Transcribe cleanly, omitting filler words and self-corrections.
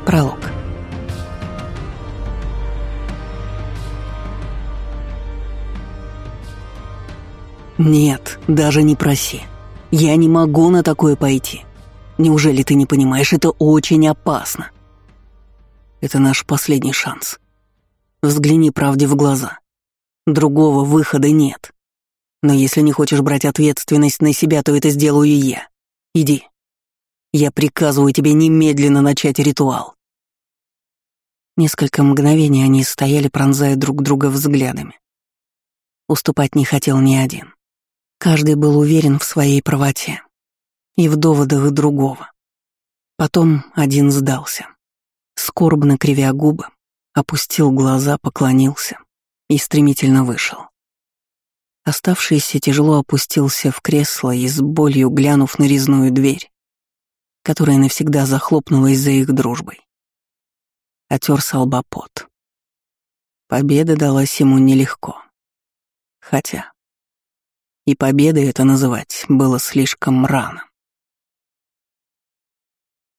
Пролог. «Нет, даже не проси. Я не могу на такое пойти. Неужели ты не понимаешь, это очень опасно? Это наш последний шанс. Взгляни правде в глаза. Другого выхода нет. Но если не хочешь брать ответственность на себя, то это сделаю я. Иди. Я приказываю тебе немедленно начать ритуал». Несколько мгновений они стояли, пронзая друг друга взглядами. Уступать не хотел ни один. Каждый был уверен в своей правоте и в доводах другого. Потом один сдался. Скорбно кривя губы, опустил глаза, поклонился и стремительно вышел. Оставшийся тяжело опустился в кресло и с болью глянув на резную дверь, которая навсегда захлопнулась за их дружбой. Отер со лба пот. Победа далась ему нелегко. Хотя и победой это называть было слишком рано.